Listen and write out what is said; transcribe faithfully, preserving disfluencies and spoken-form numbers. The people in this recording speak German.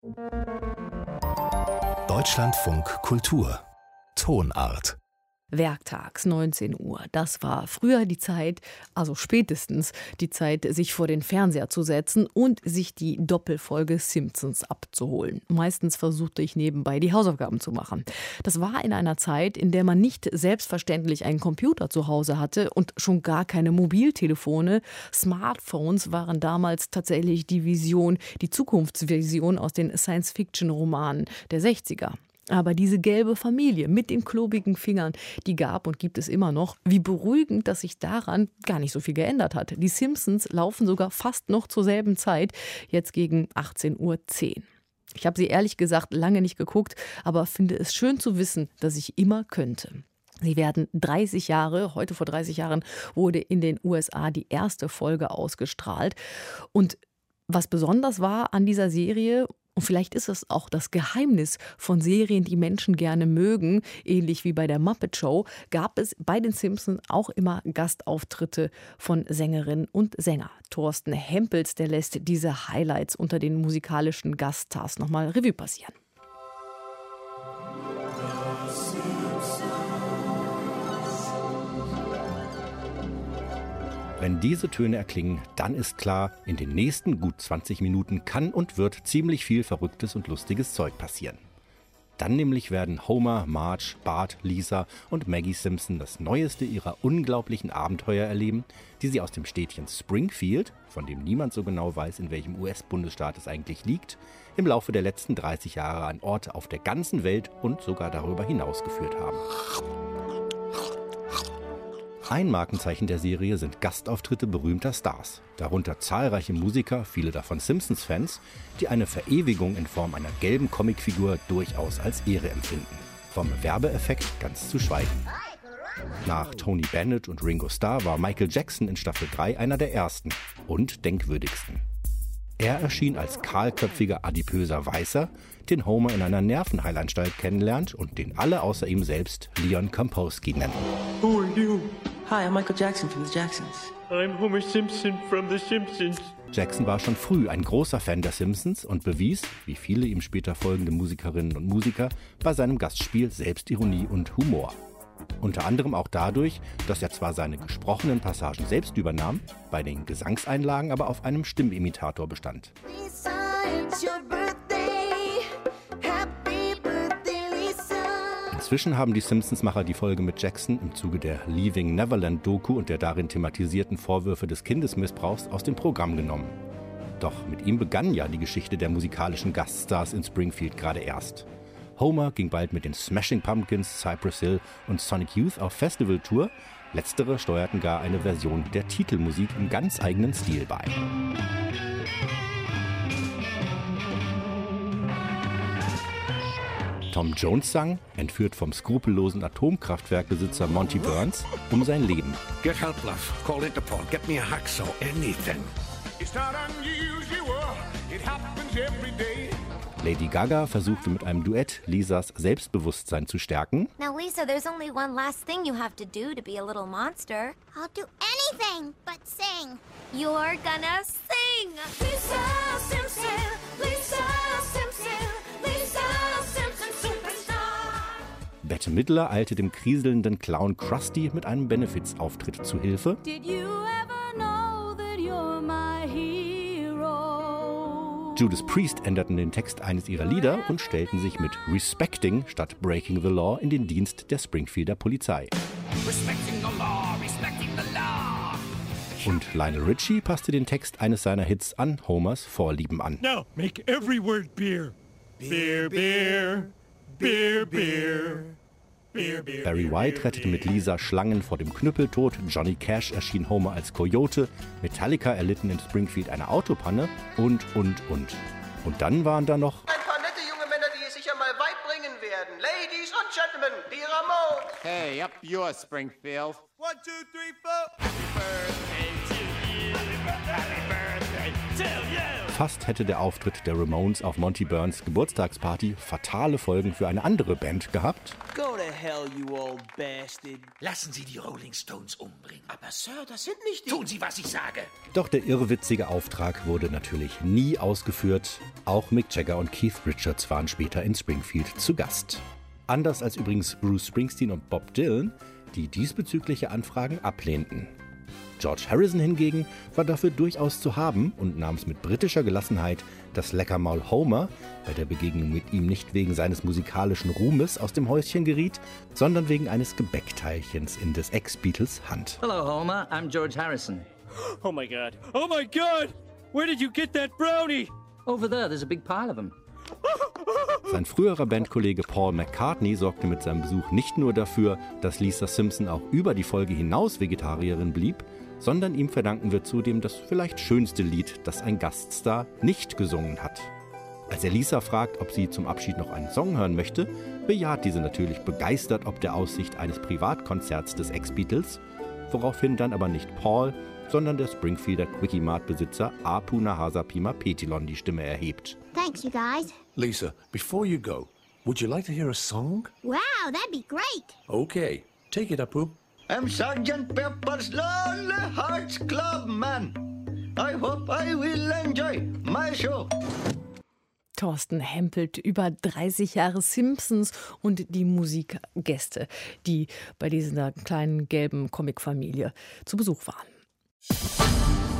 Deutschlandfunk Kultur Tonart. Werktags, neunzehn Uhr. Das war früher die Zeit, also spätestens die Zeit, sich vor den Fernseher zu setzen und sich die Doppelfolge Simpsons abzuholen. Meistens versuchte ich nebenbei die Hausaufgaben zu machen. Das war in einer Zeit, in der man nicht selbstverständlich einen Computer zu Hause hatte und schon gar keine Mobiltelefone. Smartphones waren damals tatsächlich die Vision, die Zukunftsvision aus den Science-Fiction-Romanen der sechziger. Aber diese gelbe Familie mit den klobigen Fingern, die gab und gibt es immer noch. Wie beruhigend, dass sich daran gar nicht so viel geändert hat. Die Simpsons laufen sogar fast noch zur selben Zeit, jetzt gegen achtzehn Uhr zehn. Ich habe sie ehrlich gesagt lange nicht geguckt, aber finde es schön zu wissen, dass ich immer könnte. Sie werden dreißig Jahre, heute vor dreißig Jahren wurde in den U S A die erste Folge ausgestrahlt. Und was besonders war an dieser Serie, und vielleicht ist es auch das Geheimnis von Serien, die Menschen gerne mögen, ähnlich wie bei der Muppet Show, gab es bei den Simpsons auch immer Gastauftritte von Sängerinnen und Sängern. Thorsten Hempels, der lässt diese Highlights unter den musikalischen Gaststars nochmal Revue passieren. Wenn diese Töne erklingen, dann ist klar, in den nächsten gut zwanzig Minuten kann und wird ziemlich viel verrücktes und lustiges Zeug passieren. Dann nämlich werden Homer, Marge, Bart, Lisa und Maggie Simpson das neueste ihrer unglaublichen Abenteuer erleben, die sie aus dem Städtchen Springfield, von dem niemand so genau weiß, in welchem U S-Bundesstaat es eigentlich liegt, im Laufe der letzten dreißig Jahre an Orte auf der ganzen Welt und sogar darüber hinaus geführt haben. Ein Markenzeichen der Serie sind Gastauftritte berühmter Stars, darunter zahlreiche Musiker, viele davon Simpsons-Fans, die eine Verewigung in Form einer gelben Comicfigur durchaus als Ehre empfinden. Vom Werbeeffekt ganz zu schweigen. Nach Tony Bennett und Ringo Starr war Michael Jackson in Staffel drei einer der ersten und denkwürdigsten. Er erschien als kahlköpfiger, adipöser Weißer, den Homer in einer Nervenheilanstalt kennenlernt und den alle außer ihm selbst Leon Kompowski nennen. Who are you? Hi, I'm Michael Jackson from the Jacksons. I'm Homer Simpson from the Simpsons. Jackson war schon früh ein großer Fan der Simpsons und bewies, wie viele ihm später folgende Musikerinnen und Musiker, bei seinem Gastspiel Selbstironie und Humor. Unter anderem auch dadurch, dass er zwar seine gesprochenen Passagen selbst übernahm, bei den Gesangseinlagen aber auf einem Stimmimitator bestand. Lisa, it's your birthday. Happy birthday, Lisa. Inzwischen haben die Simpsons-Macher die Folge mit Jackson im Zuge der Leaving Neverland-Doku und der darin thematisierten Vorwürfe des Kindesmissbrauchs aus dem Programm genommen. Doch mit ihm begann ja die Geschichte der musikalischen Gaststars in Springfield gerade erst. Homer ging bald mit den Smashing Pumpkins, Cypress Hill und Sonic Youth auf Festivaltour. Letztere steuerten gar eine Version der Titelmusik im ganz eigenen Stil bei. Tom Jones sang, entführt vom skrupellosen Atomkraftwerkbesitzer Monty Burns, um sein Leben. Get help, love. Call Interpol. Get me a hacksaw. Anything. It's not unusual. It happens every day. Lady Gaga versuchte mit einem Duett Lisas Selbstbewusstsein zu stärken. Now Lisa, there's only one last thing you have to do to be a little monster. I'll do anything but sing. You're gonna sing. Lisa Simpson, Lisa Simpson, Lisa Simpson Superstar. Bette Midler eilte dem kriselnden Clown Krusty mit einem Benefiz-Auftritt zu Hilfe. Did you ever know that you're my hero? Judas Priest änderten den Text eines ihrer Lieder und stellten sich mit Respecting statt Breaking the Law in den Dienst der Springfielder Polizei. Respecting the law, respecting the law. Und Lionel Richie passte den Text eines seiner Hits an Homers Vorlieben an. Now make every word beer. Beer, beer, beer, beer. Beer, beer, Barry White rettete mit Lisa Schlangen vor dem Knüppeltod, Johnny Cash erschien Homer als Coyote, Metallica erlitten in Springfield eine Autopanne und, und, und. Und dann waren da noch ein paar nette junge Männer, die es sicher mal weit bringen werden. Ladies and Gentlemen, die Ramones. Hey, up yours, Springfield. One, two, three, four. Happy birthday to you. Happy birthday to you. Fast hätte der Auftritt der Ramones auf Monty Burns Geburtstagsparty fatale Folgen für eine andere Band gehabt. Go to hell, you old bastard. Lassen Sie die Rolling Stones umbringen. Aber Sir, das sind nicht die... Tun Sie, was ich sage. Doch der irrwitzige Auftrag wurde natürlich nie ausgeführt. Auch Mick Jagger und Keith Richards waren später in Springfield zu Gast. Anders als übrigens Bruce Springsteen und Bob Dylan, die diesbezügliche Anfragen ablehnten. George Harrison hingegen war dafür durchaus zu haben und nahm es mit britischer Gelassenheit das Leckermaul Homer, bei der Begegnung mit ihm nicht wegen seines musikalischen Ruhmes aus dem Häuschen geriet, sondern wegen eines Gebäckteilchens in des Ex-Beatles Hand. Hello, Homer. I'm George Harrison. Oh my God. Oh my God! Where did you get that brownie? Over there, there's a big pile of them. Sein früherer Bandkollege Paul McCartney sorgte mit seinem Besuch nicht nur dafür, dass Lisa Simpson auch über die Folge hinaus Vegetarierin blieb, sondern ihm verdanken wir zudem das vielleicht schönste Lied, das ein Gaststar nicht gesungen hat. Als er Lisa fragt, ob sie zum Abschied noch einen Song hören möchte, bejaht diese natürlich begeistert ob der Aussicht eines Privatkonzerts des Ex-Beatles, woraufhin dann aber nicht Paul, sondern der Springfielder Quickie-Mart-Besitzer Apu Nahasa Pima Petilon die Stimme erhebt. Thanks, you guys. Lisa, before you go, would you like to hear a song? Wow, that'd be great. Okay, take it, Apu. I'm Sergeant Pepper's Lonely Hearts Club Man. I hope I will enjoy my show. Thorsten Hempelt über dreißig Jahre Simpsons und die Musikgäste, die bei dieser kleinen gelben Comicfamilie zu Besuch waren.